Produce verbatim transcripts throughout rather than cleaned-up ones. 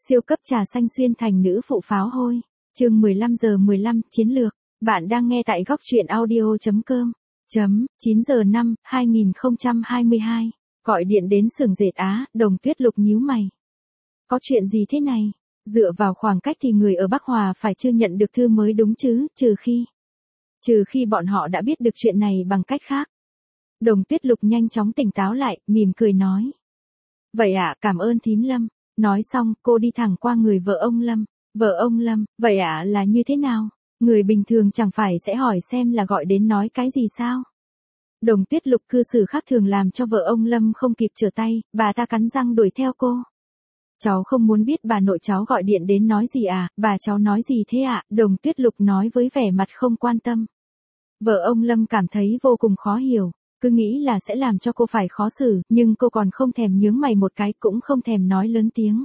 Siêu cấp trà xanh xuyên thành nữ phụ pháo hôi. Chương mười lăm giờ mười lăm, chiến lược. Bạn đang nghe tại góc truyện audio chấm com. Chấm, chín giờ năm, hai nghìn không trăm hai mươi hai. Gọi điện đến xưởng dệt Á, Đồng Tuyết Lục nhíu mày. Có chuyện gì thế này? Dựa vào khoảng cách thì người ở Bắc Hòa phải chưa nhận được thư mới đúng chứ, trừ khi. Trừ khi bọn họ đã biết được chuyện này bằng cách khác. Đồng Tuyết Lục nhanh chóng tỉnh táo lại, mỉm cười nói. Vậy ạ, à, cảm ơn thím Lâm. Nói xong, cô đi thẳng qua người vợ ông Lâm. Vợ ông Lâm, vậy ạ à, là như thế nào? Người bình thường chẳng phải sẽ hỏi xem là gọi đến nói cái gì sao? Đồng Tuyết Lục cư xử khác thường làm cho vợ ông Lâm không kịp trở tay, bà ta cắn răng đuổi theo cô. Cháu không muốn biết bà nội cháu gọi điện đến nói gì à, bà cháu nói gì thế ạ? À? Đồng Tuyết Lục nói với vẻ mặt không quan tâm. Vợ ông Lâm cảm thấy vô cùng khó hiểu. Cứ nghĩ là sẽ làm cho cô phải khó xử, nhưng cô còn không thèm nhướng mày một cái, cũng không thèm nói lớn tiếng.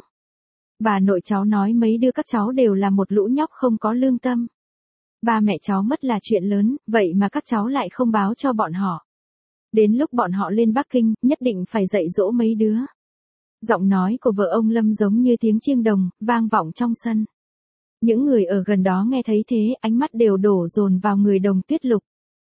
Bà nội cháu nói mấy đứa các cháu đều là một lũ nhóc không có lương tâm. Ba mẹ cháu mất là chuyện lớn, vậy mà các cháu lại không báo cho bọn họ. Đến lúc bọn họ lên Bắc Kinh, nhất định phải dạy dỗ mấy đứa. Giọng nói của vợ ông Lâm giống như tiếng chiêng đồng, vang vọng trong sân. Những người ở gần đó nghe thấy thế, ánh mắt đều đổ dồn vào người Đồng Tuyết Lục.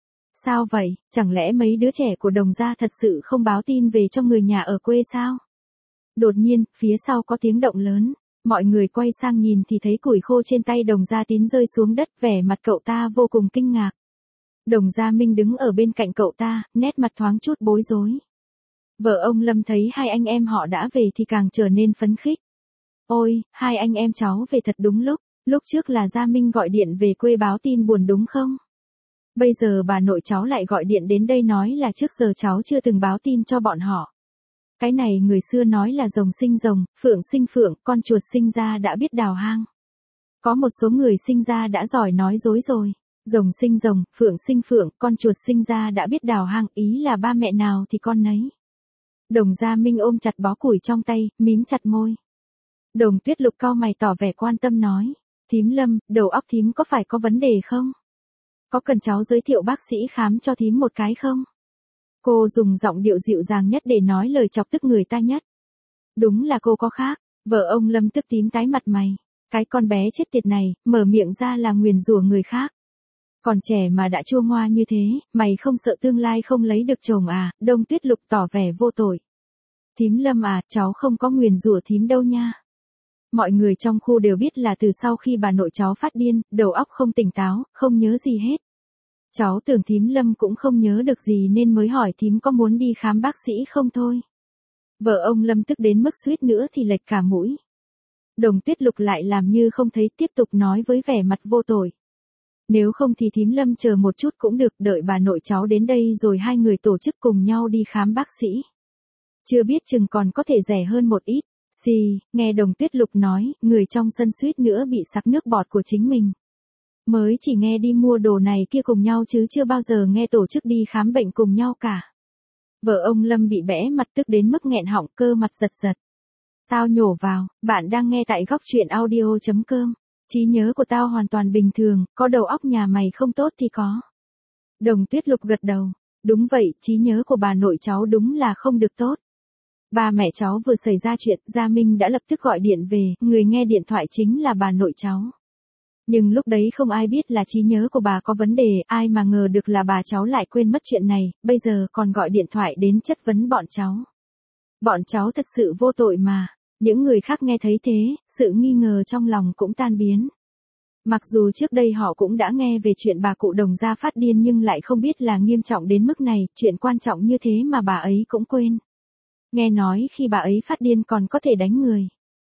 Sao vậy, chẳng lẽ mấy đứa trẻ của Đồng gia thật sự không báo tin về cho người nhà ở quê sao? Đột nhiên, phía sau có tiếng động lớn, mọi người quay sang nhìn thì thấy củi khô trên tay Đồng Gia Tín rơi xuống đất, vẻ mặt cậu ta vô cùng kinh ngạc. Đồng Gia Minh đứng ở bên cạnh cậu ta, nét mặt thoáng chút bối rối. Vợ ông Lâm thấy hai anh em họ đã về thì càng trở nên phấn khích. Ôi, hai anh em cháu về thật đúng lúc, lúc trước là Gia Minh gọi điện về quê báo tin buồn đúng không? Bây giờ bà nội cháu lại gọi điện đến đây nói là trước giờ cháu chưa từng báo tin cho bọn họ. Cái này người xưa nói là rồng sinh rồng, phượng sinh phượng, con chuột sinh ra đã biết đào hang. Có một số người sinh ra đã giỏi nói dối rồi. Rồng sinh rồng, phượng sinh phượng, con chuột sinh ra đã biết đào hang, ý là ba mẹ nào thì con nấy. Đồng Gia Minh ôm chặt bó củi trong tay, mím chặt môi. Đồng Tuyết Lục cau mày tỏ vẻ quan tâm nói. Thím Lâm, đầu óc thím có phải có vấn đề không? Có cần cháu giới thiệu bác sĩ khám cho thím một cái không? Cô dùng giọng điệu dịu dàng nhất để nói lời chọc tức người ta nhất. Đúng là cô có khác. Vợ ông Lâm tức tím tái mặt mày. Cái con bé chết tiệt này, mở miệng ra là nguyền rủa người khác. Còn trẻ mà đã chua ngoa như thế, mày không sợ tương lai không lấy được chồng à? Đồng Tuyết Lục tỏ vẻ vô tội. Thím Lâm à, cháu không có nguyền rủa thím đâu nha. Mọi người trong khu đều biết là từ sau khi bà nội cháu phát điên, đầu óc không tỉnh táo, không nhớ gì hết. Cháu tưởng thím Lâm cũng không nhớ được gì nên mới hỏi thím có muốn đi khám bác sĩ không thôi. Vợ ông Lâm tức đến mức suýt nữa thì lệch cả mũi. Đồng Tuyết Lục lại làm như không thấy, tiếp tục nói với vẻ mặt vô tội. Nếu không thì thím Lâm chờ một chút cũng được, đợi bà nội cháu đến đây rồi hai người tổ chức cùng nhau đi khám bác sĩ. Chưa biết chừng còn có thể rẻ hơn một ít. Xì, nghe Đồng Tuyết Lục nói, người trong sân suýt nữa bị sặc nước bọt của chính mình. Mới chỉ nghe đi mua đồ này kia cùng nhau chứ chưa bao giờ nghe tổ chức đi khám bệnh cùng nhau cả. Vợ ông Lâm bị bẽ mặt tức đến mức nghẹn họng, cơ mặt giật giật. Tao nhổ vào, bạn đang nghe tại góc truyện audio chấm com. Trí nhớ của tao hoàn toàn bình thường, có đầu óc nhà mày không tốt thì có. Đồng Tuyết Lục gật đầu. Đúng vậy, trí nhớ của bà nội cháu đúng là không được tốt. Ba mẹ cháu vừa xảy ra chuyện, Gia Minh đã lập tức gọi điện về, người nghe điện thoại chính là bà nội cháu. Nhưng lúc đấy không ai biết là trí nhớ của bà có vấn đề, ai mà ngờ được là bà cháu lại quên mất chuyện này, bây giờ còn gọi điện thoại đến chất vấn bọn cháu. Bọn cháu thật sự vô tội mà. Những người khác nghe thấy thế, sự nghi ngờ trong lòng cũng tan biến. Mặc dù trước đây họ cũng đã nghe về chuyện bà cụ Đồng gia phát điên nhưng lại không biết là nghiêm trọng đến mức này, chuyện quan trọng như thế mà bà ấy cũng quên. Nghe nói khi bà ấy phát điên còn có thể đánh người.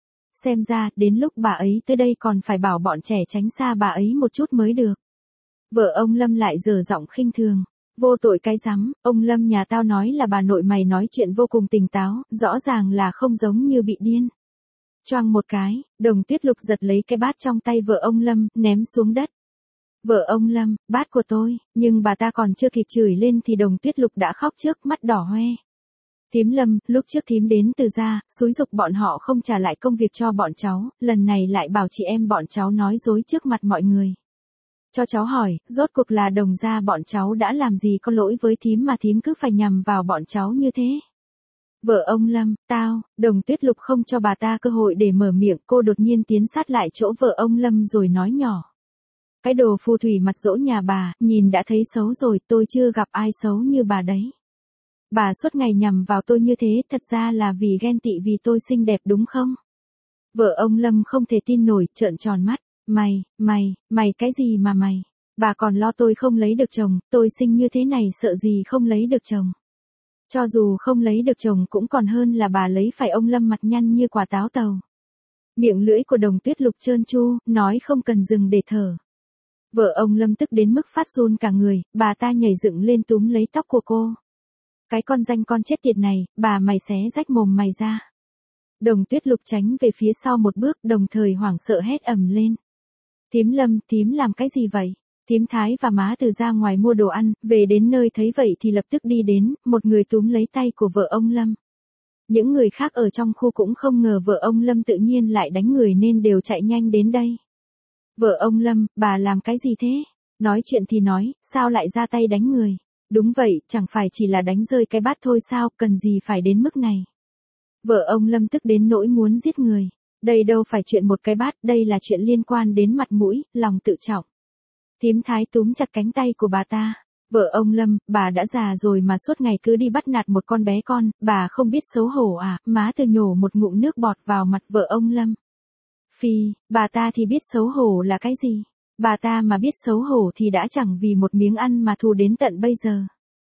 Xem ra, đến lúc bà ấy tới đây còn phải bảo bọn trẻ tránh xa bà ấy một chút mới được. Vợ ông Lâm lại dở giọng khinh thường. Vô tội cái rắm, ông Lâm nhà tao nói là bà nội mày nói chuyện vô cùng tỉnh táo, rõ ràng là không giống như bị điên. Choang một cái, Đồng Tuyết Lục giật lấy cái bát trong tay vợ ông Lâm, ném xuống đất. Vợ ông Lâm, bát của tôi, nhưng bà ta còn chưa kịp chửi lên thì Đồng Tuyết Lục đã khóc trước, mắt đỏ hoe. Thím Lâm, lúc trước thím đến từ gia, xúi giục bọn họ không trả lại công việc cho bọn cháu, lần này lại bảo chị em bọn cháu nói dối trước mặt mọi người. Cho cháu hỏi, rốt cuộc là Đồng gia bọn cháu đã làm gì có lỗi với thím mà thím cứ phải nhằm vào bọn cháu như thế? Vợ ông Lâm, tao, Đồng Tuyết Lục không cho bà ta cơ hội để mở miệng, cô đột nhiên tiến sát lại chỗ vợ ông Lâm rồi nói nhỏ. Cái đồ phù thủy mặt dỗ nhà bà, nhìn đã thấy xấu rồi, tôi chưa gặp ai xấu như bà đấy. Bà suốt ngày nhằm vào tôi như thế, thật ra là vì ghen tị vì tôi xinh đẹp đúng không? Vợ ông Lâm không thể tin nổi, trợn tròn mắt. Mày, mày, mày cái gì mà mày? Bà còn lo tôi không lấy được chồng, tôi xinh như thế này sợ gì không lấy được chồng. Cho dù không lấy được chồng cũng còn hơn là bà lấy phải ông Lâm mặt nhăn như quả táo tàu. Miệng lưỡi của Đồng Tuyết Lục trơn tru, nói không cần dừng để thở. Vợ ông Lâm tức đến mức phát run cả người, bà ta nhảy dựng lên túm lấy tóc của cô. Cái con danh con chết tiệt này, bà mày xé rách mồm mày ra. Đồng Tuyết Lục tránh về phía sau một bước, đồng thời hoảng sợ hét ầm lên. Thím Lâm, thím làm cái gì vậy? Thím Thái và má Từ ra ngoài mua đồ ăn, về đến nơi thấy vậy thì lập tức đi đến, một người túm lấy tay của vợ ông Lâm. Những người khác ở trong khu cũng không ngờ vợ ông Lâm tự nhiên lại đánh người nên đều chạy nhanh đến đây. Vợ ông Lâm, bà làm cái gì thế? Nói chuyện thì nói, sao lại ra tay đánh người? Đúng vậy, chẳng phải chỉ là đánh rơi cái bát thôi sao, cần gì phải đến mức này? Vợ ông Lâm tức đến nỗi muốn giết người. Đây đâu phải chuyện một cái bát, đây là chuyện liên quan đến mặt mũi, lòng tự trọng. Thím Thái túm chặt cánh tay của bà ta. Vợ ông Lâm, bà đã già rồi mà suốt ngày cứ đi bắt nạt một con bé con, bà không biết xấu hổ à? Má Từ nhổ một ngụm nước bọt vào mặt vợ ông Lâm. Phi, bà ta thì biết xấu hổ là cái gì? Bà ta mà biết xấu hổ thì đã chẳng vì một miếng ăn mà thù đến tận bây giờ.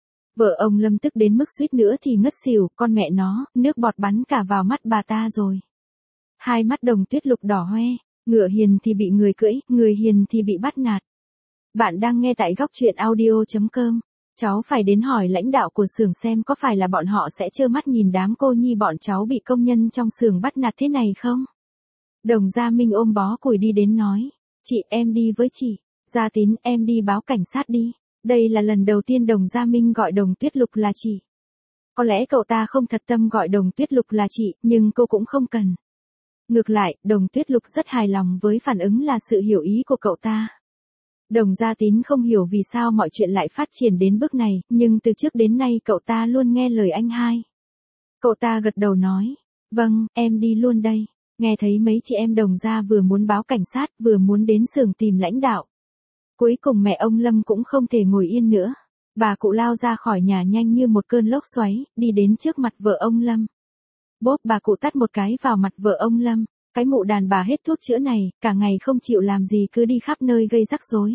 Vợ ông Lâm tức đến mức suýt nữa thì ngất xỉu, con mẹ nó, nước bọt bắn cả vào mắt bà ta rồi. Hai mắt Đồng Tuyết Lục đỏ hoe, ngựa hiền thì bị người cưỡi, người hiền thì bị bắt nạt. Bạn đang nghe tại góc truyện audio chấm com. Cháu phải đến hỏi lãnh đạo của xưởng xem có phải là bọn họ sẽ trơ mắt nhìn đám cô nhi bọn cháu bị công nhân trong xưởng bắt nạt thế này không? Đồng Gia Minh ôm bó củi đi đến nói. Chị, em đi với chị. Gia Tín, em đi báo cảnh sát đi. Đây là lần đầu tiên Đồng Gia Minh gọi Đồng Tuyết Lục là chị. Có lẽ cậu ta không thật tâm gọi Đồng Tuyết Lục là chị, nhưng cô cũng không cần. Ngược lại, Đồng Tuyết Lục rất hài lòng với phản ứng là sự hiểu ý của cậu ta. Đồng Gia Tín không hiểu vì sao mọi chuyện lại phát triển đến bước này, nhưng từ trước đến nay cậu ta luôn nghe lời anh hai. Cậu ta gật đầu nói. Vâng, em đi luôn đây. Nghe thấy mấy chị em Đồng Gia vừa muốn báo cảnh sát, vừa muốn đến xưởng tìm lãnh đạo. Cuối cùng mẹ ông Lâm cũng không thể ngồi yên nữa. Bà cụ lao ra khỏi nhà nhanh như một cơn lốc xoáy, đi đến trước mặt vợ ông Lâm. Bốp, bà cụ tát một cái vào mặt vợ ông Lâm. Cái mụ đàn bà hết thuốc chữa này, cả ngày không chịu làm gì cứ đi khắp nơi gây rắc rối.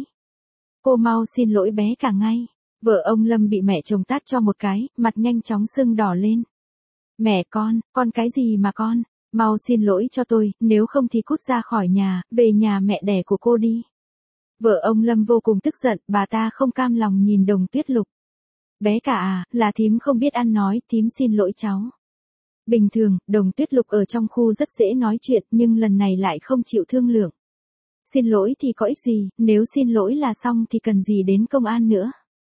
Cô mau xin lỗi bé cả ngay. Vợ ông Lâm bị mẹ chồng tát cho một cái, mặt nhanh chóng sưng đỏ lên. Mẹ con, con cái gì mà con? Mau xin lỗi cho tôi, nếu không thì cút ra khỏi nhà, về nhà mẹ đẻ của cô đi. Vợ ông Lâm vô cùng tức giận, bà ta không cam lòng nhìn Đồng Tuyết Lục. Bé cả à, là thím không biết ăn nói, thím xin lỗi cháu. Bình thường, Đồng Tuyết Lục ở trong khu rất dễ nói chuyện, nhưng lần này lại không chịu thương lượng. Xin lỗi thì có ích gì, nếu xin lỗi là xong thì cần gì đến công an nữa.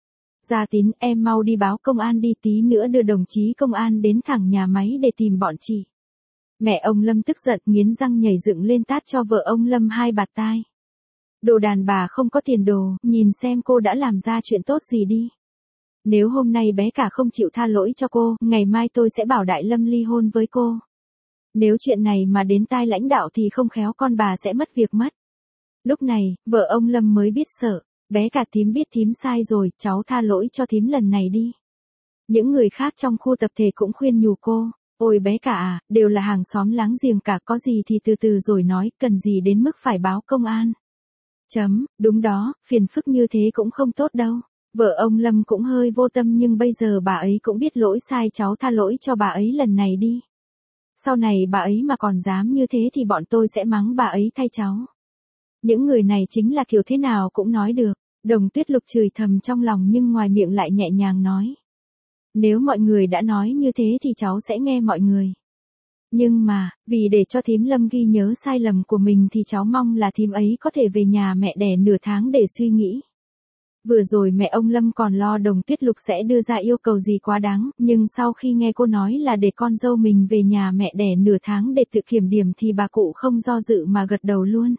Gia Tín, em mau đi báo công an đi, tí nữa đưa đồng chí công an đến thẳng nhà máy để tìm bọn chị. Mẹ ông Lâm tức giận nghiến răng nhảy dựng lên tát cho vợ ông Lâm hai bạt tai. Đồ đàn bà không có tiền đồ, nhìn xem cô đã làm ra chuyện tốt gì đi. Nếu hôm nay bé cả không chịu tha lỗi cho cô, ngày mai tôi sẽ bảo Đại Lâm ly hôn với cô. Nếu chuyện này mà đến tai lãnh đạo thì không khéo con bà sẽ mất việc mất. Lúc này, vợ ông Lâm mới biết sợ. Bé cả, thím biết thím sai rồi, cháu tha lỗi cho thím lần này đi. Những người khác trong khu tập thể cũng khuyên nhủ cô. Ôi bé cả à, đều là hàng xóm láng giềng cả, có gì thì từ từ rồi nói, cần gì đến mức phải báo công an. Chấm, đúng đó, phiền phức như thế cũng không tốt đâu. Vợ ông Lâm cũng hơi vô tâm nhưng bây giờ bà ấy cũng biết lỗi sai, cháu tha lỗi cho bà ấy lần này đi. Sau này bà ấy mà còn dám như thế thì bọn tôi sẽ mắng bà ấy thay cháu. Những người này chính là kiểu thế nào cũng nói được. Đồng Tuyết Lục chửi thầm trong lòng nhưng ngoài miệng lại nhẹ nhàng nói. Nếu mọi người đã nói như thế thì cháu sẽ nghe mọi người. Nhưng mà, vì để cho thím Lâm ghi nhớ sai lầm của mình thì cháu mong là thím ấy có thể về nhà mẹ đẻ nửa tháng để suy nghĩ. Vừa rồi mẹ ông Lâm còn lo Đồng Tuyết Lục sẽ đưa ra yêu cầu gì quá đáng, nhưng sau khi nghe cô nói là để con dâu mình về nhà mẹ đẻ nửa tháng để tự kiểm điểm thì bà cụ không do dự mà gật đầu luôn.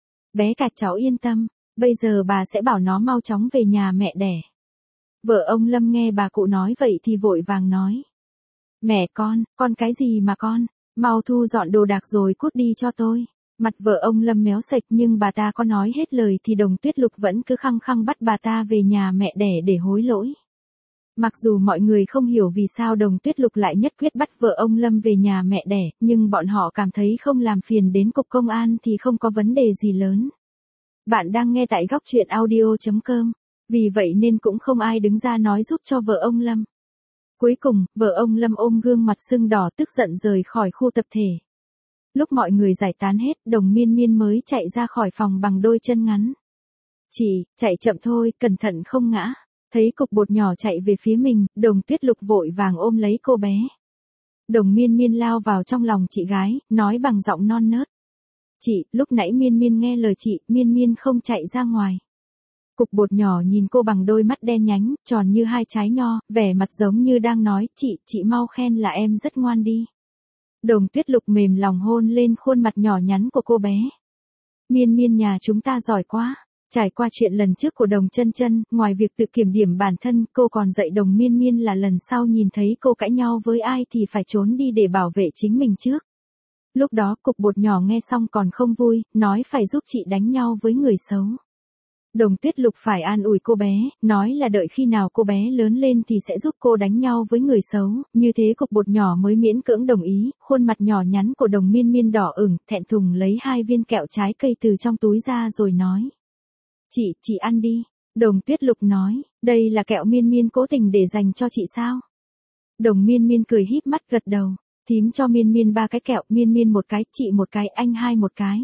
Bé cả, cháu yên tâm, bây giờ bà sẽ bảo nó mau chóng về nhà mẹ đẻ. Vợ ông Lâm nghe bà cụ nói vậy thì vội vàng nói. Mẹ con, con cái gì mà con, mau thu dọn đồ đạc rồi cút đi cho tôi. Mặt vợ ông Lâm méo sệch nhưng bà ta có nói hết lời thì Đồng Tuyết Lục vẫn cứ khăng khăng bắt bà ta về nhà mẹ đẻ để hối lỗi. Mặc dù mọi người không hiểu vì sao Đồng Tuyết Lục lại nhất quyết bắt vợ ông Lâm về nhà mẹ đẻ, nhưng bọn họ cảm thấy không làm phiền đến cục công an thì không có vấn đề gì lớn. Bạn đang nghe tại góc truyện audio chấm com, vì vậy nên cũng không ai đứng ra nói giúp cho vợ ông Lâm. Cuối cùng, vợ ông Lâm ôm gương mặt sưng đỏ tức giận rời khỏi khu tập thể. Lúc mọi người giải tán hết, Đồng Miên Miên mới chạy ra khỏi phòng bằng đôi chân ngắn. Chị, chạy chậm thôi, cẩn thận không ngã. Thấy cục bột nhỏ chạy về phía mình, Đồng Tuyết Lục vội vàng ôm lấy cô bé. Đồng Miên Miên lao vào trong lòng chị gái, nói bằng giọng non nớt. Chị, lúc nãy Miên Miên nghe lời chị, Miên Miên không chạy ra ngoài. Cục bột nhỏ nhìn cô bằng đôi mắt đen nhánh, tròn như hai trái nho, vẻ mặt giống như đang nói, chị, chị mau khen là em rất ngoan đi. Đồng Tuyết Lục mềm lòng hôn lên khuôn mặt nhỏ nhắn của cô bé. Miên Miên nhà chúng ta giỏi quá. Trải qua chuyện lần trước của Đồng Chân Chân, ngoài việc tự kiểm điểm bản thân, cô còn dạy Đồng Miên Miên là lần sau nhìn thấy cô cãi nhau với ai thì phải trốn đi để bảo vệ chính mình trước. Lúc đó cục bột nhỏ nghe xong còn không vui, nói phải giúp chị đánh nhau với người xấu. Đồng Tuyết Lục phải an ủi cô bé, nói là đợi khi nào cô bé lớn lên thì sẽ giúp cô đánh nhau với người xấu, như thế cục bột nhỏ mới miễn cưỡng đồng ý, khuôn mặt nhỏ nhắn của Đồng Miên Miên đỏ ửng, thẹn thùng lấy hai viên kẹo trái cây từ trong túi ra rồi nói. Chị, chị ăn đi. Đồng Tuyết Lục nói, đây là kẹo Miên Miên cố tình để dành cho chị sao? Đồng Miên Miên cười híp mắt gật đầu, thím cho Miên Miên ba cái kẹo, Miên Miên một cái, chị một cái, anh hai một cái.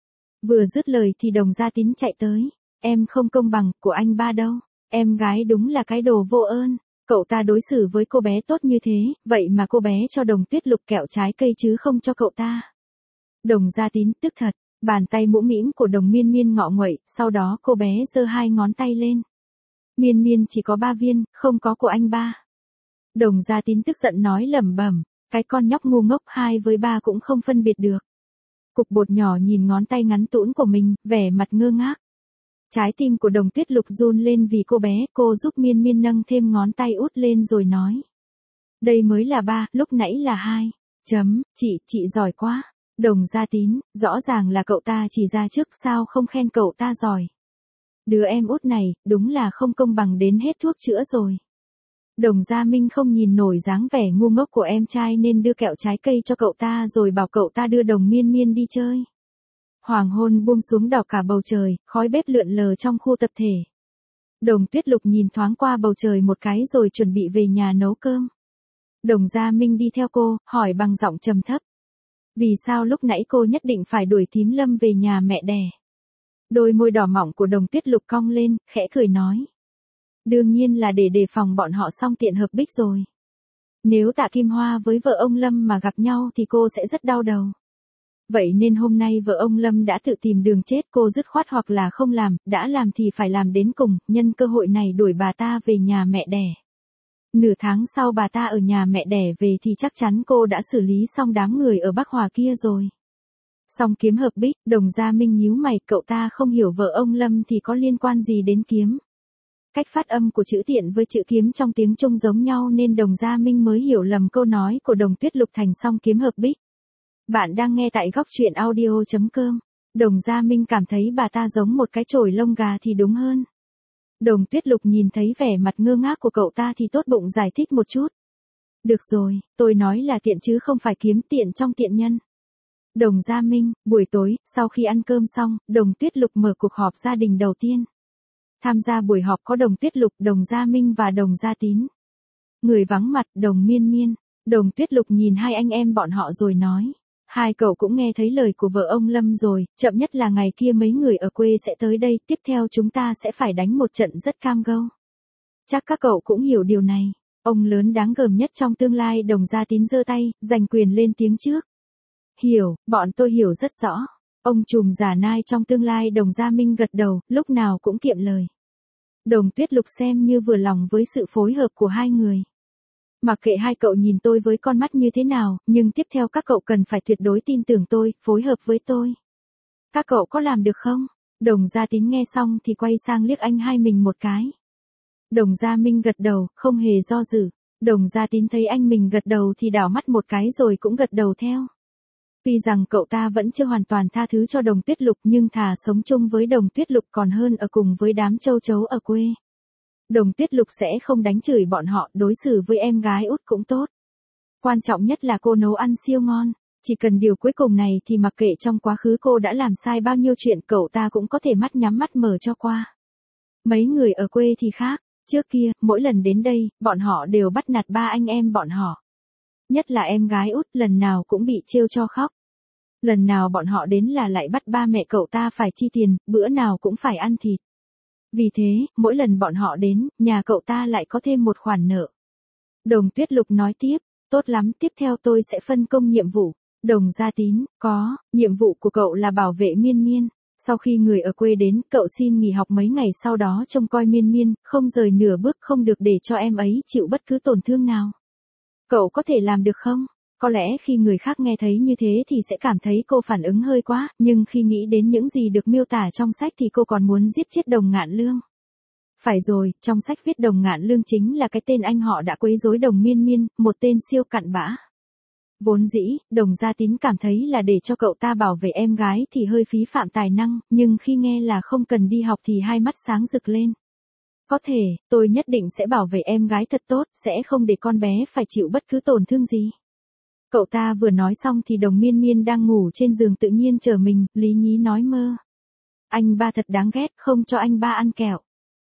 Vừa dứt lời thì Đồng Gia Tín chạy tới, em không công bằng, của anh ba đâu, em gái đúng là cái đồ vô ơn, cậu ta đối xử với cô bé tốt như thế, vậy mà cô bé cho Đồng Tuyết Lục kẹo trái cây chứ không cho cậu ta. Đồng Gia Tín tức thật. Bàn tay mũm mĩm của Đồng Miên Miên ngọ nguậy, sau đó cô bé giơ hai ngón tay lên. Miên Miên chỉ có ba viên, không có của anh ba. Đồng Gia Tín tức giận nói lẩm bẩm, cái con nhóc ngu ngốc hai với ba cũng không phân biệt được. Cục bột nhỏ nhìn ngón tay ngắn tũn của mình, vẻ mặt ngơ ngác. Trái tim của Đồng Tuyết Lục run lên vì cô bé, cô giúp Miên Miên nâng thêm ngón tay út lên rồi nói. Đây mới là ba, lúc nãy là hai. Chấm, chị, chị giỏi quá. Đồng Gia Tín, rõ ràng là cậu ta chỉ ra trước sao không khen cậu ta giỏi. Đứa em út này, đúng là không công bằng đến hết thuốc chữa rồi. Đồng Gia Minh không nhìn nổi dáng vẻ ngu ngốc của em trai nên đưa kẹo trái cây cho cậu ta rồi bảo cậu ta đưa Đồng Miên Miên đi chơi. Hoàng hôn buông xuống đỏ cả bầu trời, khói bếp lượn lờ trong khu tập thể. Đồng Tuyết Lục nhìn thoáng qua bầu trời một cái rồi chuẩn bị về nhà nấu cơm. Đồng Gia Minh đi theo cô, hỏi bằng giọng trầm thấp. Vì sao lúc nãy cô nhất định phải đuổi thím Lâm về nhà mẹ đẻ? Đôi môi đỏ mọng của Đồng Tuyết Lục cong lên, khẽ cười nói. Đương nhiên là để đề phòng bọn họ song tiện hợp bích rồi. Nếu Tạ Kim Hoa với vợ ông Lâm mà gặp nhau thì cô sẽ rất đau đầu. Vậy nên hôm nay vợ ông Lâm đã tự tìm đường chết, cô dứt khoát hoặc là không làm, đã làm thì phải làm đến cùng, nhân cơ hội này đuổi bà ta về nhà mẹ đẻ. Nửa tháng sau bà ta ở nhà mẹ đẻ về thì chắc chắn cô đã xử lý xong đám người ở Bắc Hòa kia rồi. Song kiếm hợp bích, Đồng Gia Minh nhíu mày, cậu ta không hiểu vợ ông Lâm thì có liên quan gì đến kiếm. Cách phát âm của chữ tiện với chữ kiếm trong tiếng Trung giống nhau nên Đồng Gia Minh mới hiểu lầm câu nói của Đồng Tuyết Lục thành song kiếm hợp bích. Bạn đang nghe tại góc truyện audio chấm com. Đồng Gia Minh cảm thấy bà ta giống một cái chổi lông gà thì đúng hơn. Đồng Tuyết Lục nhìn thấy vẻ mặt ngơ ngác của cậu ta thì tốt bụng giải thích một chút. Được rồi, tôi nói là tiện chứ không phải kiếm, tiện trong tiện nhân. Đồng Gia Minh, buổi tối, sau khi ăn cơm xong, Đồng Tuyết Lục mở cuộc họp gia đình đầu tiên. Tham gia buổi họp có Đồng Tuyết Lục, Đồng Gia Minh và Đồng Gia Tín. Người vắng mặt, Đồng Miên Miên. Đồng Tuyết Lục nhìn hai anh em bọn họ rồi nói. Hai cậu cũng nghe thấy lời của vợ ông Lâm rồi, chậm nhất là ngày kia mấy người ở quê sẽ tới đây, tiếp theo chúng ta sẽ phải đánh một trận rất cam go. Chắc các cậu cũng hiểu điều này. Ông lớn đáng gờm nhất trong tương lai, Đồng Gia Tín giơ tay, giành quyền lên tiếng trước. Hiểu, bọn tôi hiểu rất rõ. Ông trùm giả nai trong tương lai Đồng Gia Minh gật đầu, lúc nào cũng kiệm lời. Đồng Tuyết Lục xem như vừa lòng với sự phối hợp của hai người. Mặc kệ hai cậu nhìn tôi với con mắt như thế nào, nhưng tiếp theo các cậu cần phải tuyệt đối tin tưởng tôi, phối hợp với tôi. Các cậu có làm được không? Đồng Gia Tín nghe xong thì quay sang liếc anh hai mình một cái. Đồng Gia Minh gật đầu, không hề do dự. Đồng Gia Tín thấy anh mình gật đầu thì đảo mắt một cái rồi cũng gật đầu theo. Tuy rằng cậu ta vẫn chưa hoàn toàn tha thứ cho Đồng Tuyết Lục nhưng thà sống chung với Đồng Tuyết Lục còn hơn ở cùng với đám châu chấu ở quê. Đồng Tuyết Lục sẽ không đánh chửi bọn họ, đối xử với em gái út cũng tốt. Quan trọng nhất là cô nấu ăn siêu ngon, chỉ cần điều cuối cùng này thì mặc kệ trong quá khứ cô đã làm sai bao nhiêu chuyện cậu ta cũng có thể mắt nhắm mắt mở cho qua. Mấy người ở quê thì khác, trước kia, mỗi lần đến đây, bọn họ đều bắt nạt ba anh em bọn họ. Nhất là em gái út lần nào cũng bị trêu cho khóc. Lần nào bọn họ đến là lại bắt ba mẹ cậu ta phải chi tiền, bữa nào cũng phải ăn thịt. Vì thế, mỗi lần bọn họ đến, nhà cậu ta lại có thêm một khoản nợ. Đồng Tuyết Lục nói tiếp, tốt lắm, tiếp theo tôi sẽ phân công nhiệm vụ. Đồng Gia Tín, có, nhiệm vụ của cậu là bảo vệ Miên Miên. Sau khi người ở quê đến, cậu xin nghỉ học mấy ngày sau đó trông coi Miên Miên, không rời nửa bước, không được để cho em ấy chịu bất cứ tổn thương nào. Cậu có thể làm được không? Có lẽ khi người khác nghe thấy như thế thì sẽ cảm thấy cô phản ứng hơi quá, nhưng khi nghĩ đến những gì được miêu tả trong sách thì cô còn muốn giết chết Đồng Ngạn Lương. Phải rồi, trong sách viết Đồng Ngạn Lương chính là cái tên anh họ đã quấy rối Đồng Miên Miên, một tên siêu cặn bã. Vốn dĩ, Đồng Gia Tín cảm thấy là để cho cậu ta bảo vệ em gái thì hơi phí phạm tài năng, nhưng khi nghe là không cần đi học thì hai mắt sáng rực lên. Có thể, tôi nhất định sẽ bảo vệ em gái thật tốt, sẽ không để con bé phải chịu bất cứ tổn thương gì. Cậu ta vừa nói xong thì Đồng Miên Miên đang ngủ trên giường tự nhiên trở mình, lý nhí nói mơ. Anh ba thật đáng ghét, không cho anh ba ăn kẹo.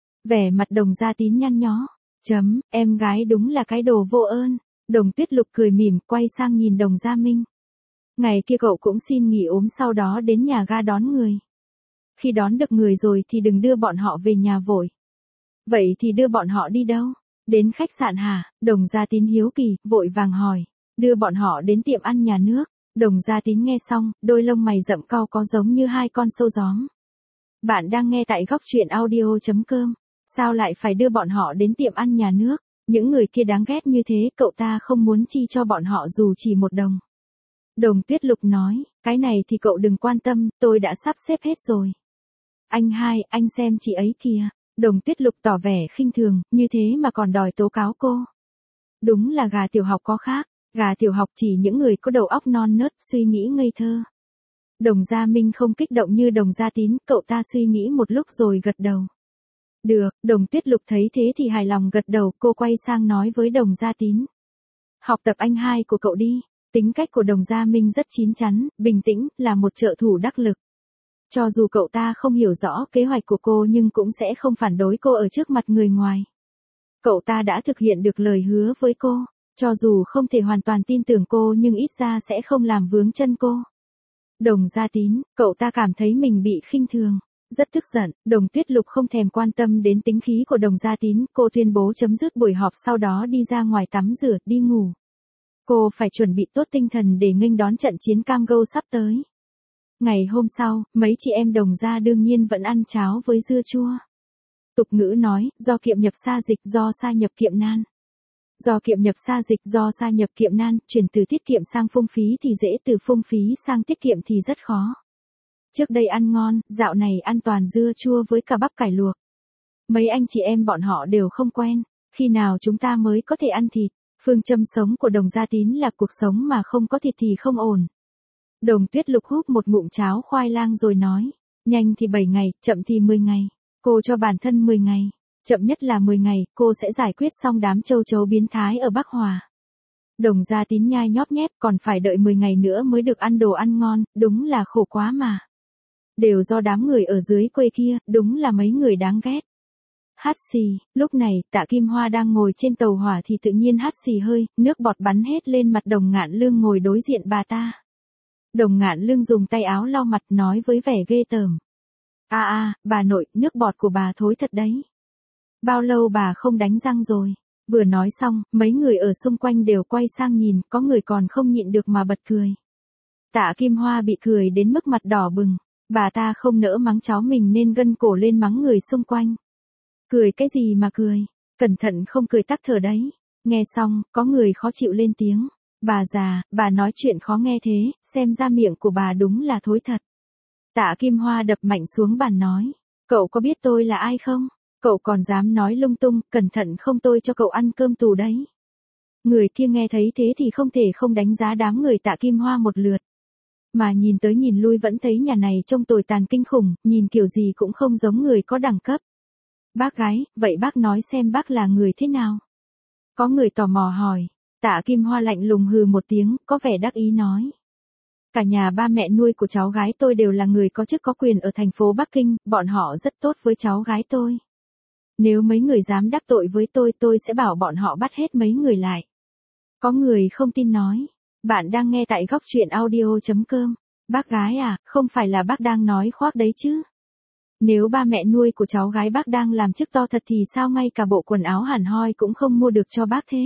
Vẻ mặt Đồng Gia Tín nhăn nhó. Chấm, em gái đúng là cái đồ vô ơn. Đồng Tuyết Lục cười mỉm, quay sang nhìn Đồng Gia Minh. Ngày kia cậu cũng xin nghỉ ốm sau đó đến nhà ga đón người. Khi đón được người rồi thì đừng đưa bọn họ về nhà vội. Vậy thì đưa bọn họ đi đâu? Đến khách sạn hả? Đồng Gia Tín hiếu kỳ, vội vàng hỏi. Đưa bọn họ đến tiệm ăn nhà nước. Đồng Gia Tín nghe xong, đôi lông mày rậm cau có giống như hai con sâu gióm. Bạn đang nghe tại góc truyện audio chấm com. Sao lại phải đưa bọn họ đến tiệm ăn nhà nước? Những người kia đáng ghét như thế, cậu ta không muốn chi cho bọn họ dù chỉ một đồng. Đồng Tuyết Lục nói, cái này thì cậu đừng quan tâm, tôi đã sắp xếp hết rồi. Anh hai, anh xem chị ấy kìa. Đồng Tuyết Lục tỏ vẻ khinh thường, như thế mà còn đòi tố cáo cô. Đúng là gà tiểu học có khác, gà tiểu học chỉ những người có đầu óc non nớt, suy nghĩ ngây thơ. Đồng Gia Minh không kích động như Đồng Gia Tín, cậu ta suy nghĩ một lúc rồi gật đầu. Được, Đồng Tuyết Lục thấy thế thì hài lòng gật đầu, cô quay sang nói với Đồng Gia Tín. Học tập anh hai của cậu đi, tính cách của Đồng Gia Minh rất chín chắn, bình tĩnh, là một trợ thủ đắc lực. Cho dù cậu ta không hiểu rõ kế hoạch của cô nhưng cũng sẽ không phản đối cô ở trước mặt người ngoài. Cậu ta đã thực hiện được lời hứa với cô, cho dù không thể hoàn toàn tin tưởng cô nhưng ít ra sẽ không làm vướng chân cô. Đồng Gia Tín, cậu ta cảm thấy mình bị khinh thường. Rất tức giận, Đồng Tuyết Lục không thèm quan tâm đến tính khí của Đồng Gia Tín, cô tuyên bố chấm dứt buổi họp sau đó đi ra ngoài tắm rửa, đi ngủ. Cô phải chuẩn bị tốt tinh thần để nghênh đón trận chiến cam go sắp tới. Ngày hôm sau, mấy chị em Đồng Gia đương nhiên vẫn ăn cháo với dưa chua. Tục ngữ nói, do kiệm nhập sa dịch, do sa nhập kiệm nan. Do kiệm nhập sa dịch, do sa nhập kiệm nan, chuyển từ tiết kiệm sang phung phí thì dễ, từ phung phí sang tiết kiệm thì rất khó. Trước đây ăn ngon, dạo này ăn toàn dưa chua với cả bắp cải luộc. Mấy anh chị em bọn họ đều không quen, khi nào chúng ta mới có thể ăn thịt. Phương châm sống của Đồng Gia Tín là cuộc sống mà không có thịt thì không ổn. Đồng Tuyết Lục húp một ngụm cháo khoai lang rồi nói, nhanh thì bảy ngày, chậm thì mười ngày. Cô cho bản thân mười ngày, chậm nhất là mười ngày, cô sẽ giải quyết xong đám châu chấu biến thái ở Bắc Hòa. Đồng Gia Tín nhai nhóp nhép, còn phải đợi mười ngày nữa mới được ăn đồ ăn ngon, đúng là khổ quá mà. Đều do đám người ở dưới quê kia, đúng là mấy người đáng ghét. Hát xì, lúc này, Tạ Kim Hoa đang ngồi trên tàu hỏa thì tự nhiên hát xì hơi, nước bọt bắn hết lên mặt Đồng Ngạn Lương ngồi đối diện bà ta. Đồng Ngạn Lương dùng tay áo lau mặt nói với vẻ ghê tởm. A a, bà nội, nước bọt của bà thối thật đấy. Bao lâu bà không đánh răng rồi? Vừa nói xong, mấy người ở xung quanh đều quay sang nhìn, có người còn không nhịn được mà bật cười. Tạ Kim Hoa bị cười đến mức mặt đỏ bừng. Bà ta không nỡ mắng cháu mình nên gân cổ lên mắng người xung quanh. Cười cái gì mà cười, cẩn thận không cười tắc thở đấy. Nghe xong, có người khó chịu lên tiếng. Bà già, bà nói chuyện khó nghe thế, xem ra miệng của bà đúng là thối thật. Tạ Kim Hoa đập mạnh xuống bàn nói. Cậu có biết tôi là ai không? Cậu còn dám nói lung tung, cẩn thận không tôi cho cậu ăn cơm tù đấy. Người kia nghe thấy thế thì không thể không đánh giá đám người Tạ Kim Hoa một lượt. Mà nhìn tới nhìn lui vẫn thấy nhà này trông tồi tàn kinh khủng, nhìn kiểu gì cũng không giống người có đẳng cấp. Bác gái, vậy bác nói xem bác là người thế nào? Có người tò mò hỏi. Tạ Kim Hoa lạnh lùng hừ một tiếng, có vẻ đắc ý nói. Cả nhà ba mẹ nuôi của cháu gái tôi đều là người có chức có quyền ở thành phố Bắc Kinh, bọn họ rất tốt với cháu gái tôi. Nếu mấy người dám đắc tội với tôi tôi sẽ bảo bọn họ bắt hết mấy người lại. Có người không tin nói. Bạn đang nghe tại góc truyện audio.com. Bác gái à, không phải là bác đang nói khoác đấy chứ. Nếu ba mẹ nuôi của cháu gái bác đang làm chức to thật thì sao ngay cả bộ quần áo hẳn hoi cũng không mua được cho bác thế?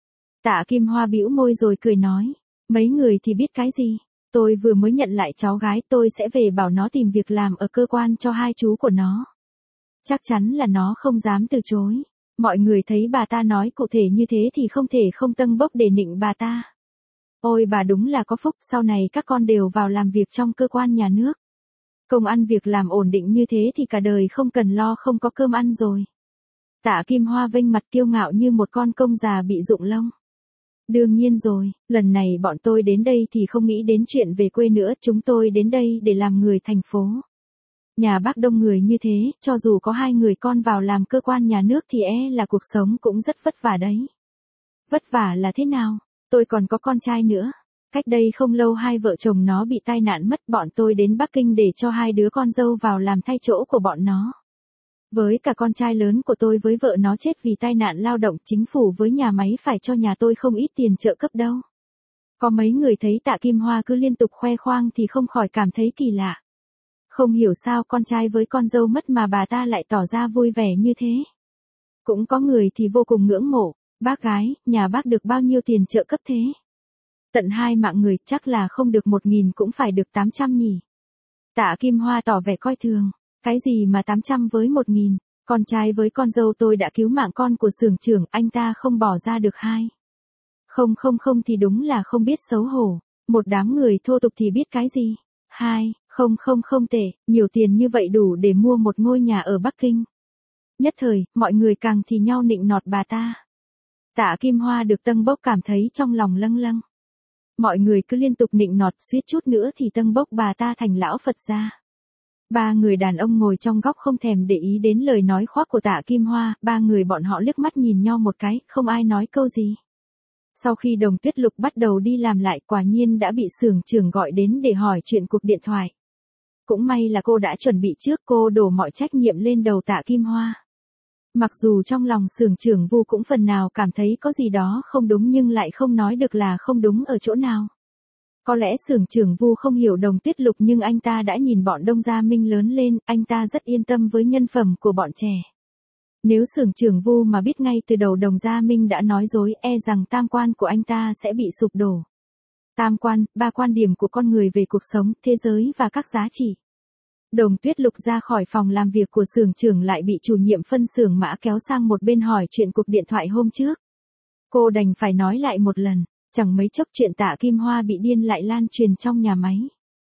Tạ Kim Hoa bĩu môi rồi cười nói. Mấy người thì biết cái gì? Tôi vừa mới nhận lại cháu gái tôi sẽ về bảo nó tìm việc làm ở cơ quan cho hai chú của nó. Chắc chắn là nó không dám từ chối. Mọi người thấy bà ta nói cụ thể như thế thì không thể không tâng bốc để nịnh bà ta. Ôi bà đúng là có phúc, sau này các con đều vào làm việc trong cơ quan nhà nước. Công ăn việc làm ổn định như thế thì cả đời không cần lo không có cơm ăn rồi. Tạ Kim Hoa vênh mặt kiêu ngạo như một con công già bị rụng lông. Đương nhiên rồi, lần này bọn tôi đến đây thì không nghĩ đến chuyện về quê nữa, chúng tôi đến đây để làm người thành phố. Nhà bác đông người như thế, cho dù có hai người con vào làm cơ quan nhà nước thì e là cuộc sống cũng rất vất vả đấy. Vất vả là thế nào? Tôi còn có con trai nữa. Cách đây không lâu hai vợ chồng nó bị tai nạn mất, bọn tôi đến Bắc Kinh để cho hai đứa con dâu vào làm thay chỗ của bọn nó. Với cả con trai lớn của tôi với vợ nó chết vì tai nạn lao động, chính phủ với nhà máy phải cho nhà tôi không ít tiền trợ cấp đâu. Có mấy người thấy Tạ Kim Hoa cứ liên tục khoe khoang thì không khỏi cảm thấy kỳ lạ. Không hiểu sao con trai với con dâu mất mà bà ta lại tỏ ra vui vẻ như thế. Cũng có người thì vô cùng ngưỡng mộ. Bác gái, nhà bác được bao nhiêu tiền trợ cấp thế? Tận hai mạng người, chắc là không được một nghìn cũng phải được tám trăm nhỉ. Tạ Kim Hoa tỏ vẻ coi thường. Cái gì mà tám trăm với một nghìn? Con trai với con dâu tôi đã cứu mạng con của xưởng trưởng, anh ta không bỏ ra được hai. Không không không thì đúng là không biết xấu hổ. Một đám người thô tục thì biết cái gì? Hai, không không không tệ, nhiều tiền như vậy đủ để mua một ngôi nhà ở Bắc Kinh. Nhất thời, mọi người càng thì nhau nịnh nọt bà ta. Tạ Kim Hoa được tâng bốc cảm thấy trong lòng lâng lâng. Mọi người cứ liên tục nịnh nọt, suýt chút nữa thì tâng bốc bà ta thành lão Phật gia. Ba người đàn ông ngồi trong góc không thèm để ý đến lời nói khoác của Tạ Kim Hoa, ba người bọn họ liếc mắt nhìn nhau một cái, không ai nói câu gì. Sau khi Đồng Tuyết Lục bắt đầu đi làm lại, quả nhiên đã bị xưởng trưởng gọi đến để hỏi chuyện cuộc điện thoại. Cũng may là cô đã chuẩn bị trước, cô đổ mọi trách nhiệm lên đầu Tạ Kim Hoa. Mặc dù trong lòng xưởng trưởng Vu cũng phần nào cảm thấy có gì đó không đúng nhưng lại không nói được là không đúng ở chỗ nào. Có lẽ xưởng trưởng Vu không hiểu Đồng Tuyết Lục nhưng anh ta đã nhìn bọn Đông Gia Minh lớn lên, anh ta rất yên tâm với nhân phẩm của bọn trẻ. Nếu xưởng trưởng Vu mà biết ngay từ đầu Đồng Gia Minh đã nói dối, e rằng tam quan của anh ta sẽ bị sụp đổ. Tam quan, ba quan điểm của con người về cuộc sống, thế giới và các giá trị. Đồng Tuyết Lục ra khỏi phòng làm việc của xưởng trưởng lại bị chủ nhiệm phân xưởng Mã kéo sang một bên hỏi chuyện cuộc điện thoại hôm trước. Cô đành phải nói lại một lần, chẳng mấy chốc chuyện Tạ Kim Hoa bị điên lại lan truyền trong nhà máy.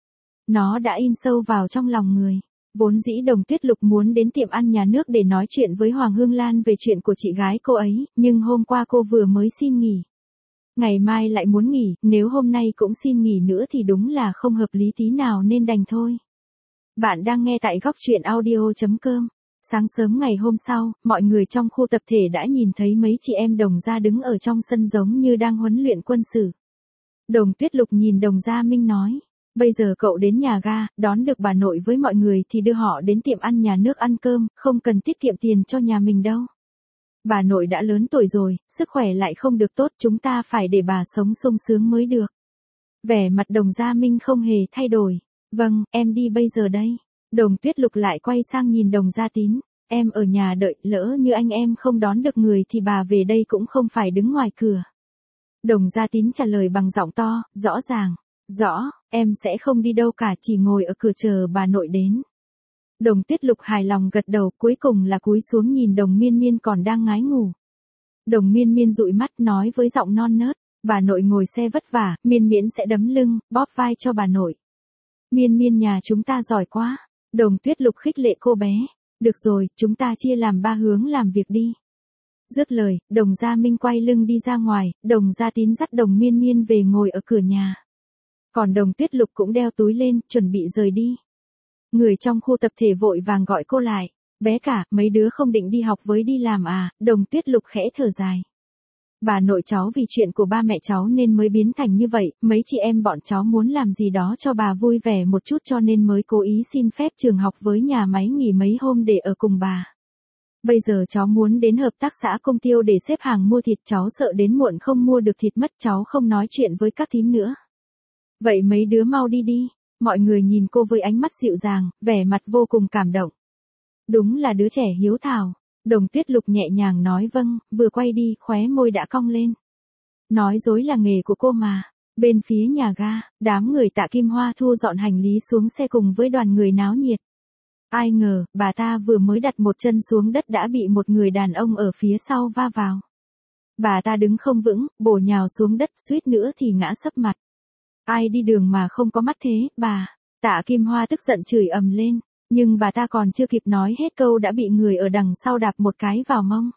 Nó đã in sâu vào trong lòng người. Vốn dĩ Đồng Tuyết Lục muốn đến tiệm ăn nhà nước để nói chuyện với Hoàng Hương Lan về chuyện của chị gái cô ấy, nhưng hôm qua cô vừa mới xin nghỉ. Ngày mai lại muốn nghỉ, nếu hôm nay cũng xin nghỉ nữa thì đúng là không hợp lý tí nào nên đành thôi. Bạn đang nghe tại góc truyện audio.com. Sáng sớm ngày hôm sau, mọi người trong khu tập thể đã nhìn thấy mấy chị em Đồng Gia đứng ở trong sân giống như đang huấn luyện quân sự. Đồng Tuyết Lục nhìn Đồng Gia Minh nói, bây giờ cậu đến nhà ga, đón được bà nội với mọi người thì đưa họ đến tiệm ăn nhà nước ăn cơm, không cần tiết kiệm tiền cho nhà mình đâu. Bà nội đã lớn tuổi rồi, sức khỏe lại không được tốt, chúng ta phải để bà sống sung sướng mới được. Vẻ mặt Đồng Gia Minh không hề thay đổi. Vâng, em đi bây giờ đây. Đồng Tuyết Lục lại quay sang nhìn Đồng Gia Tín. Em ở nhà đợi, lỡ như anh em không đón được người thì bà về đây cũng không phải đứng ngoài cửa. Đồng Gia Tín trả lời bằng giọng to, rõ ràng. Rõ, em sẽ không đi đâu cả, chỉ ngồi ở cửa chờ bà nội đến. Đồng Tuyết Lục hài lòng gật đầu, cuối cùng là cúi xuống nhìn Đồng Miên Miên còn đang ngái ngủ. Đồng Miên Miên dụi mắt nói với giọng non nớt, bà nội ngồi xe vất vả, Miên Miễn sẽ đấm lưng, bóp vai cho bà nội. Miên Miên nhà chúng ta giỏi quá. Đồng Tuyết Lục khích lệ cô bé. Được rồi, chúng ta chia làm ba hướng làm việc đi. Dứt lời, Đồng Gia Minh quay lưng đi ra ngoài, Đồng Gia Tín dắt Đồng Miên Miên về ngồi ở cửa nhà. Còn Đồng Tuyết Lục cũng đeo túi lên, chuẩn bị rời đi. Người trong khu tập thể vội vàng gọi cô lại. Bé cả, mấy đứa không định đi học với đi làm à? Đồng Tuyết Lục khẽ thở dài. Bà nội cháu vì chuyện của ba mẹ cháu nên mới biến thành như vậy, mấy chị em bọn cháu muốn làm gì đó cho bà vui vẻ một chút cho nên mới cố ý xin phép trường học với nhà máy nghỉ mấy hôm để ở cùng bà. Bây giờ cháu muốn đến hợp tác xã Công Tiêu để xếp hàng mua thịt, cháu sợ đến muộn không mua được thịt mất, cháu không nói chuyện với các thím nữa. Vậy mấy đứa mau đi đi. Mọi người nhìn cô với ánh mắt dịu dàng, vẻ mặt vô cùng cảm động. Đúng là đứa trẻ hiếu thảo. Đồng Tuyết Lục nhẹ nhàng nói vâng, vừa quay đi, khóe môi đã cong lên. Nói dối là nghề của cô mà. Bên phía nhà ga, đám người Tạ Kim Hoa thu dọn hành lý xuống xe cùng với đoàn người náo nhiệt. Ai ngờ, bà ta vừa mới đặt một chân xuống đất đã bị một người đàn ông ở phía sau va vào. Bà ta đứng không vững, bổ nhào xuống đất, suýt nữa thì ngã sấp mặt. Ai đi đường mà không có mắt thế, bà. Tạ Kim Hoa tức giận chửi ầm lên, nhưng bà ta còn chưa kịp nói hết câu đã bị người ở đằng sau đạp một cái vào mông.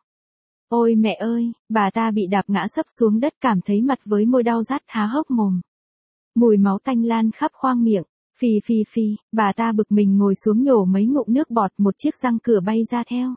Ôi mẹ ơi, bà ta bị đạp ngã sấp xuống đất, cảm thấy mặt với môi đau rát há hốc mồm. Mùi máu tanh lan khắp khoang miệng, phì phì phì, bà ta bực mình ngồi xuống nhổ mấy ngụm nước bọt, một chiếc răng cửa bay ra theo.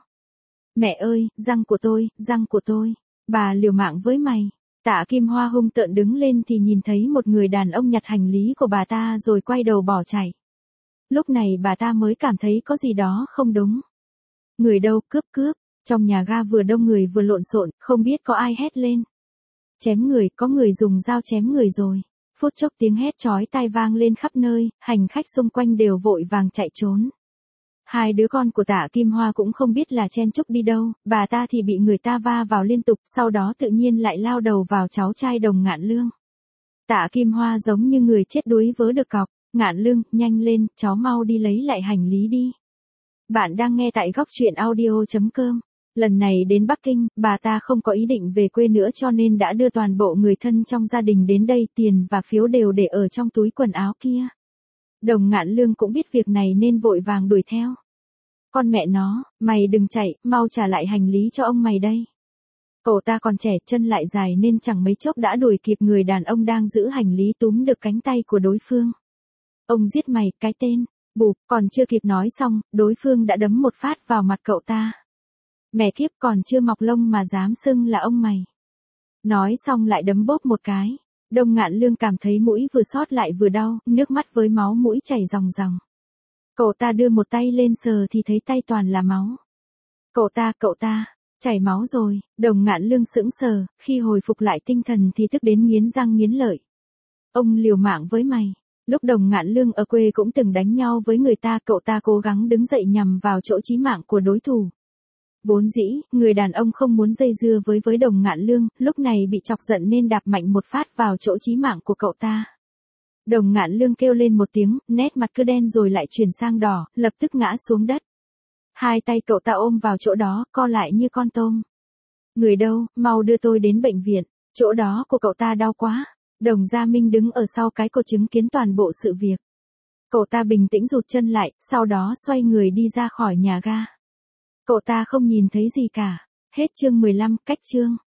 Mẹ ơi, răng của tôi, răng của tôi, bà liều mạng với mày. Tạ Kim Hoa hung tợn đứng lên thì nhìn thấy một người đàn ông nhặt hành lý của bà ta rồi quay đầu bỏ chạy. Lúc này bà ta mới cảm thấy có gì đó không đúng. Người đâu, cướp cướp, trong nhà ga vừa đông người vừa lộn xộn, không biết có ai hét lên. Chém người, có người dùng dao chém người rồi. Phút chốc tiếng hét chói tai vang lên khắp nơi, hành khách xung quanh đều vội vàng chạy trốn. Hai đứa con của Tạ Kim Hoa cũng không biết là chen chúc đi đâu, bà ta thì bị người ta va vào liên tục, sau đó tự nhiên lại lao đầu vào cháu trai Đồng Ngạn Lương. Tạ Kim Hoa giống như người chết đuối vớ được cọc. Ngạn Lương, nhanh lên, cháu mau đi lấy lại hành lý đi. Bạn đang nghe tại góc truyện audio chấm com. Lần này đến Bắc Kinh, bà ta không có ý định về quê nữa cho nên đã đưa toàn bộ người thân trong gia đình đến đây, tiền và phiếu đều để ở trong túi quần áo kia. Đồng Ngạn Lương cũng biết việc này nên vội vàng đuổi theo. Con mẹ nó, mày đừng chạy, mau trả lại hành lý cho ông mày đây. Cậu ta còn trẻ, chân lại dài nên chẳng mấy chốc đã đuổi kịp người đàn ông đang giữ hành lý, túm được cánh tay của đối phương. Ông giết mày, cái tên, bụp, còn chưa kịp nói xong, đối phương đã đấm một phát vào mặt cậu ta. Mẹ kiếp, còn chưa mọc lông mà dám xưng là ông mày. Nói xong lại đấm bốp một cái. Đồng Ngạn Lương cảm thấy mũi vừa xót lại vừa đau, nước mắt với máu mũi chảy ròng ròng. Cậu ta đưa một tay lên sờ thì thấy tay toàn là máu. Cậu ta, cậu ta, chảy máu rồi. Đồng Ngạn Lương sững sờ, khi hồi phục lại tinh thần thì tức đến nghiến răng nghiến lợi. Ông liều mạng với mày. Lúc Đồng Ngạn Lương ở quê cũng từng đánh nhau với người ta, cậu ta cố gắng đứng dậy nhằm vào chỗ chí mạng của đối thủ. Vốn dĩ, người đàn ông không muốn dây dưa với với Đồng Ngạn Lương, lúc này bị chọc giận nên đạp mạnh một phát vào chỗ chí mạng của cậu ta. Đồng Ngạn Lương kêu lên một tiếng, nét mặt cứ đen rồi lại chuyển sang đỏ, lập tức ngã xuống đất. Hai tay cậu ta ôm vào chỗ đó, co lại như con tôm. Người đâu, mau đưa tôi đến bệnh viện, chỗ đó của cậu ta đau quá. Đồng Gia Minh đứng ở sau cái cột chứng kiến toàn bộ sự việc. Cậu ta bình tĩnh rụt chân lại, sau đó xoay người đi ra khỏi nhà ga. Cậu ta không nhìn thấy gì cả. Hết chương mười lăm, cách chương.